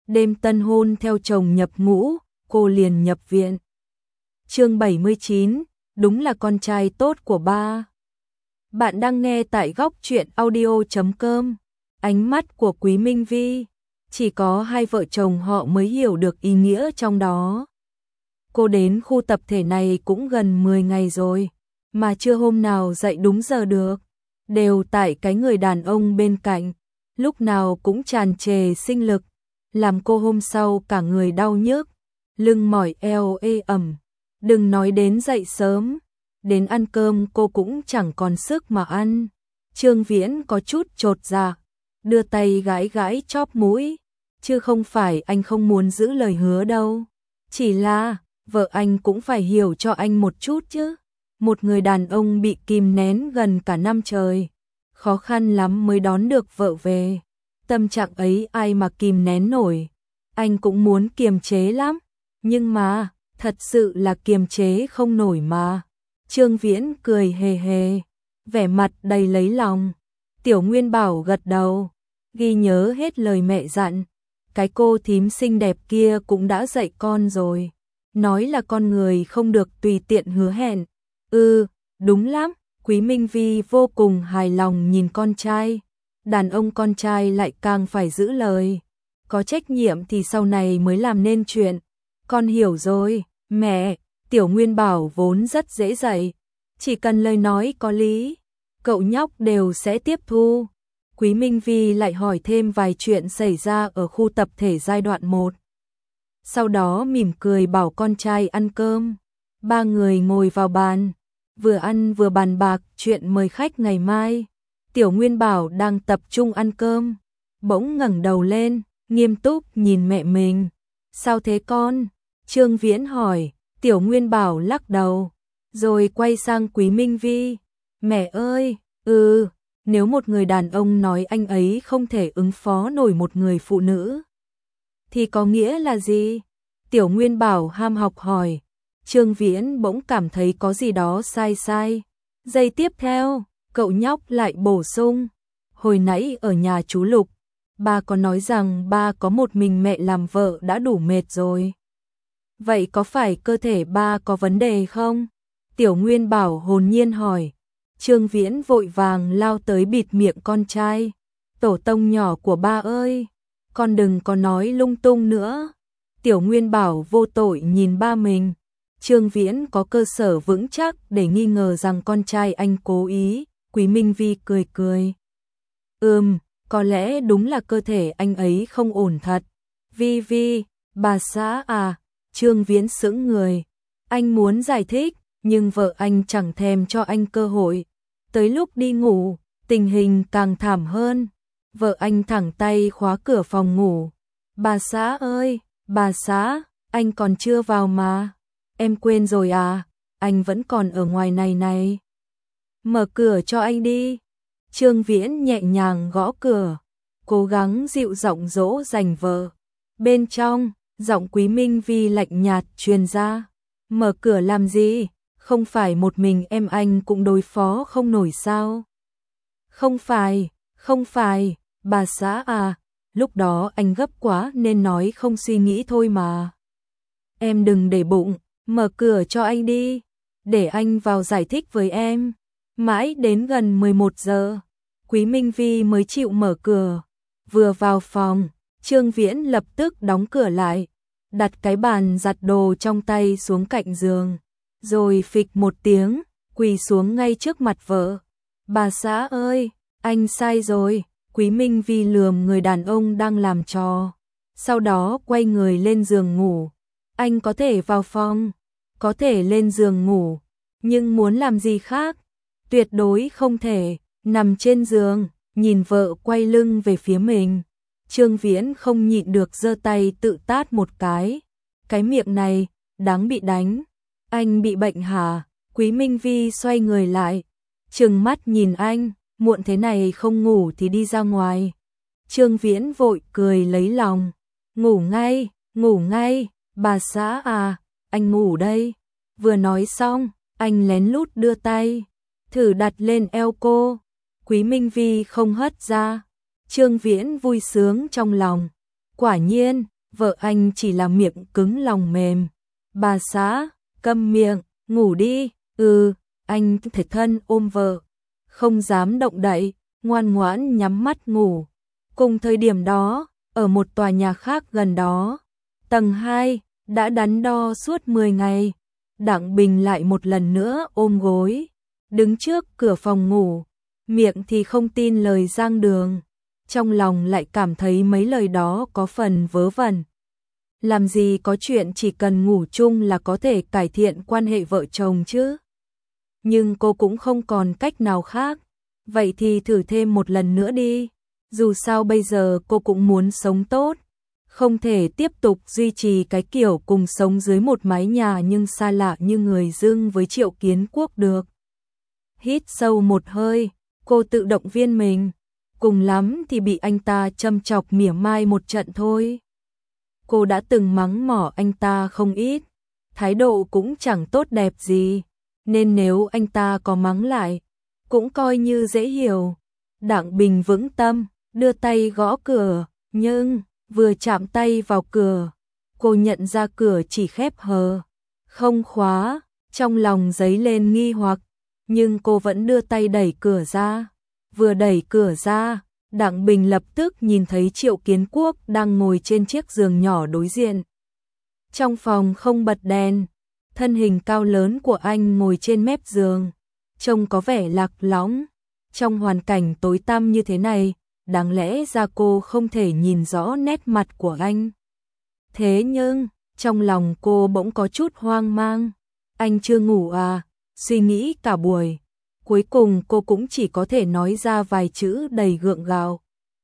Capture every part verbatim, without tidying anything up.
đêm tân hôn theo chồng nhập ngũ, cô liền nhập viện. Chương bảy mươi chín, đúng là con trai tốt của ba. Bạn đang nghe tại góc truyện audio chấm com. Ánh mắt của Quý Minh Vi, chỉ có hai vợ chồng họ mới hiểu được ý nghĩa trong đó. Cô đến khu tập thể này cũng gần mười ngày rồi, mà chưa hôm nào dậy đúng giờ được, đều tại cái người đàn ông bên cạnh, lúc nào cũng tràn trề sinh lực, làm cô hôm sau cả người đau nhức, lưng mỏi eo ê ẩm, đừng nói đến dậy sớm, đến ăn cơm cô cũng chẳng còn sức mà ăn. Trương Viễn có chút chột dạ, đưa tay gãi gãi chóp mũi, chứ không phải anh không muốn giữ lời hứa đâu, chỉ là vợ anh cũng phải hiểu cho anh một chút chứ. Một người đàn ông bị kìm nén gần cả năm trời, khó khăn lắm mới đón được vợ về, tâm trạng ấy ai mà kìm nén nổi. Anh cũng muốn kiềm chế lắm, nhưng mà thật sự là kiềm chế không nổi mà. Trương Viễn cười hề hề, vẻ mặt đầy lấy lòng. Tiểu Nguyên Bảo gật đầu, ghi nhớ hết lời mẹ dặn. Cái cô thím xinh đẹp kia cũng đã dạy con rồi, nói là con người không được tùy tiện hứa hẹn. Ừ, đúng lắm. Quý Minh Vi vô cùng hài lòng nhìn con trai. Đàn ông con trai lại càng phải giữ lời, có trách nhiệm thì sau này mới làm nên chuyện. Con hiểu rồi, mẹ. Tiểu Nguyên Bảo vốn rất dễ dạy, chỉ cần lời nói có lý, cậu nhóc đều sẽ tiếp thu. Quý Minh Vi lại hỏi thêm vài chuyện xảy ra ở khu tập thể giai đoạn một. Sau đó mỉm cười bảo con trai ăn cơm. Ba người ngồi vào bàn, vừa ăn vừa bàn bạc chuyện mời khách ngày mai. Tiểu Nguyên Bảo đang tập trung ăn cơm, bỗng ngẩng đầu lên, nghiêm túc nhìn mẹ mình. Sao thế con? Trương Viễn hỏi. Tiểu Nguyên Bảo lắc đầu, rồi quay sang Quý Minh Vi. Mẹ ơi, ừ, nếu một người đàn ông nói anh ấy không thể ứng phó nổi một người phụ nữ, thì có nghĩa là gì? Tiểu Nguyên Bảo ham học hỏi. Trương Viễn bỗng cảm thấy có gì đó sai sai. Giây tiếp theo, cậu nhóc lại bổ sung. Hồi nãy ở nhà chú Lục, ba có nói rằng ba có một mình mẹ làm vợ đã đủ mệt rồi. Vậy có phải cơ thể ba có vấn đề không? Tiểu Nguyên Bảo hồn nhiên hỏi. Trương Viễn vội vàng lao tới bịt miệng con trai. Tổ tông nhỏ của ba ơi, con đừng có nói lung tung nữa. Tiểu Nguyên Bảo vô tội nhìn ba mình. Trương Viễn có cơ sở vững chắc để nghi ngờ rằng con trai anh cố ý. Quý Minh Vi cười cười. Ừm, có lẽ đúng là cơ thể anh ấy không ổn thật. Vi Vi, bà xã à? Trương Viễn sững người. Anh muốn giải thích, nhưng vợ anh chẳng thèm cho anh cơ hội. Tới lúc đi ngủ, tình hình càng thảm hơn. Vợ anh thẳng tay khóa cửa phòng ngủ. Bà xã ơi, bà xã, anh còn chưa vào mà. Em quên rồi à, anh vẫn còn ở ngoài này này. Mở cửa cho anh đi. Trương Viễn nhẹ nhàng gõ cửa, cố gắng dịu giọng dỗ dành vợ. Bên trong, giọng Quý Minh Vi lạnh nhạt truyền ra. Mở cửa làm gì? Không phải một mình em anh cũng đối phó không nổi sao? Không phải, không phải, bà xã à, lúc đó anh gấp quá nên nói không suy nghĩ thôi mà. Em đừng để bụng, mở cửa cho anh đi, để anh vào giải thích với em. Mãi đến gần mười một giờ, Quý Minh Vi mới chịu mở cửa. Vừa vào phòng, Trương Viễn lập tức đóng cửa lại, đặt cái bàn giặt đồ trong tay xuống cạnh giường, rồi phịch một tiếng, quỳ xuống ngay trước mặt vợ. Bà xã ơi, anh sai rồi. Quý Minh Vi lườm người đàn ông đang làm trò, sau đó quay người lên giường ngủ. Anh có thể vào phòng, có thể lên giường ngủ, nhưng muốn làm gì khác? Tuyệt đối không thể. Nằm trên giường, nhìn vợ quay lưng về phía mình, Trương Viễn không nhịn được giơ tay tự tát một cái. Cái miệng này, đáng bị đánh. Anh bị bệnh hả? Quý Minh Vi xoay người lại, trừng mắt nhìn anh. Muộn thế này không ngủ thì đi ra ngoài. Trương Viễn vội cười lấy lòng. Ngủ ngay, ngủ ngay, bà xã à, anh ngủ đây. Vừa nói xong, anh lén lút đưa tay, thử đặt lên eo cô. Quý Minh Vi không hất ra. Trương Viễn vui sướng trong lòng. Quả nhiên, vợ anh chỉ là miệng cứng lòng mềm. Bà xã, câm miệng, ngủ đi. Ừ, anh thể thân ôm vợ, không dám động đậy, ngoan ngoãn nhắm mắt ngủ. Cùng thời điểm đó, ở một tòa nhà khác gần đó, tầng hai, đã đắn đo suốt mười ngày, Đặng Bình lại một lần nữa ôm gối, đứng trước cửa phòng ngủ, miệng thì không tin lời Giang Đường, trong lòng lại cảm thấy mấy lời đó có phần vớ vẩn. Làm gì có chuyện chỉ cần ngủ chung là có thể cải thiện quan hệ vợ chồng chứ? Nhưng cô cũng không còn cách nào khác, vậy thì thử thêm một lần nữa đi. Dù sao bây giờ cô cũng muốn sống tốt, không thể tiếp tục duy trì cái kiểu cùng sống dưới một mái nhà nhưng xa lạ như người dưng với Triệu Kiến Quốc được. Hít sâu một hơi, cô tự động viên mình, cùng lắm thì bị anh ta châm chọc mỉa mai một trận thôi. Cô đã từng mắng mỏ anh ta không ít, thái độ cũng chẳng tốt đẹp gì, nên nếu anh ta có mắng lại, cũng coi như dễ hiểu. Đặng Bình vững tâm, đưa tay gõ cửa, nhưng vừa chạm tay vào cửa, cô nhận ra cửa chỉ khép hờ, không khóa, trong lòng dấy lên nghi hoặc, nhưng cô vẫn đưa tay đẩy cửa ra. Vừa đẩy cửa ra, Đặng Bình lập tức nhìn thấy Triệu Kiến Quốc đang ngồi trên chiếc giường nhỏ đối diện. Trong phòng không bật đèn, thân hình cao lớn của anh ngồi trên mép giường, trông có vẻ lạc lõng. Trong hoàn cảnh tối tăm như thế này, đáng lẽ ra cô không thể nhìn rõ nét mặt của anh. Thế nhưng, trong lòng cô bỗng có chút hoang mang. Anh chưa ngủ à? Suy nghĩ cả buổi. Cuối cùng cô cũng chỉ có thể nói ra vài chữ đầy gượng gạo.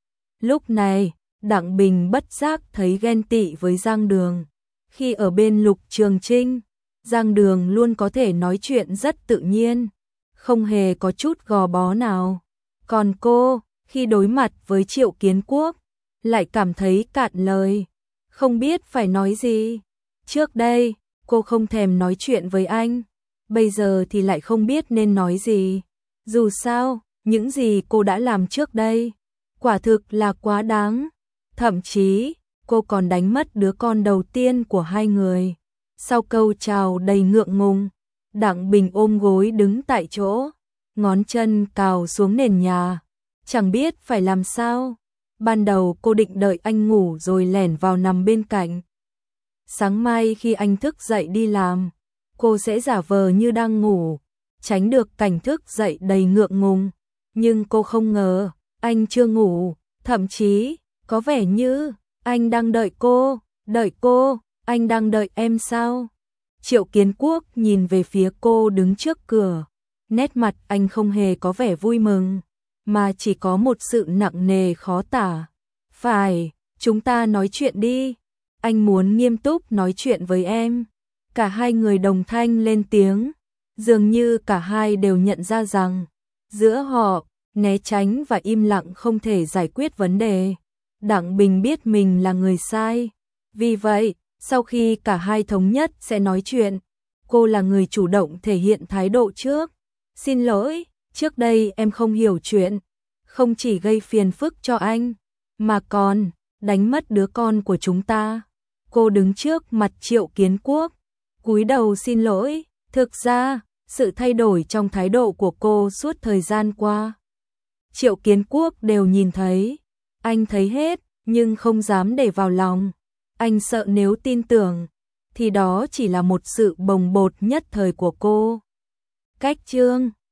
Lúc này, Đặng Bình bất giác thấy ghen tị với Giang Đường. Khi ở bên Lục Trường Trinh, Giang Đường luôn có thể nói chuyện rất tự nhiên, không hề có chút gò bó nào. Còn cô, khi đối mặt với Triệu Kiến Quốc, lại cảm thấy cạn lời, không biết phải nói gì. Trước đây, cô không thèm nói chuyện với anh, bây giờ thì lại không biết nên nói gì. Dù sao, những gì cô đã làm trước đây, quả thực là quá đáng. Thậm chí, cô còn đánh mất đứa con đầu tiên của hai người. Sau câu chào đầy ngượng ngùng, Đặng Bình ôm gối đứng tại chỗ, ngón chân cào xuống nền nhà, chẳng biết phải làm sao. Ban đầu cô định đợi anh ngủ rồi lẻn vào nằm bên cạnh. Sáng mai khi anh thức dậy đi làm, cô sẽ giả vờ như đang ngủ, tránh được cảnh thức dậy đầy ngượng ngùng. Nhưng cô không ngờ, anh chưa ngủ, thậm chí, có vẻ như anh đang đợi cô, đợi cô, anh đang đợi em sao? Triệu Kiến Quốc nhìn về phía cô đứng trước cửa, nét mặt anh không hề có vẻ vui mừng, mà chỉ có một sự nặng nề khó tả. Phải, chúng ta nói chuyện đi, anh muốn nghiêm túc nói chuyện với em. Cả hai người đồng thanh lên tiếng, dường như cả hai đều nhận ra rằng, giữa họ, né tránh và im lặng không thể giải quyết vấn đề. Đặng Bình biết mình là người sai, vì vậy, sau khi cả hai thống nhất sẽ nói chuyện, cô là người chủ động thể hiện thái độ trước. Xin lỗi, trước đây em không hiểu chuyện, không chỉ gây phiền phức cho anh, mà còn đánh mất đứa con của chúng ta. Cô đứng trước mặt Triệu Kiến Quốc, cúi đầu xin lỗi. Thực ra, sự thay đổi trong thái độ của cô suốt thời gian qua, Triệu Kiến Quốc đều nhìn thấy. Anh thấy hết, nhưng không dám để vào lòng. Anh sợ nếu tin tưởng, thì đó chỉ là một sự bồng bột nhất thời của cô. Cách chương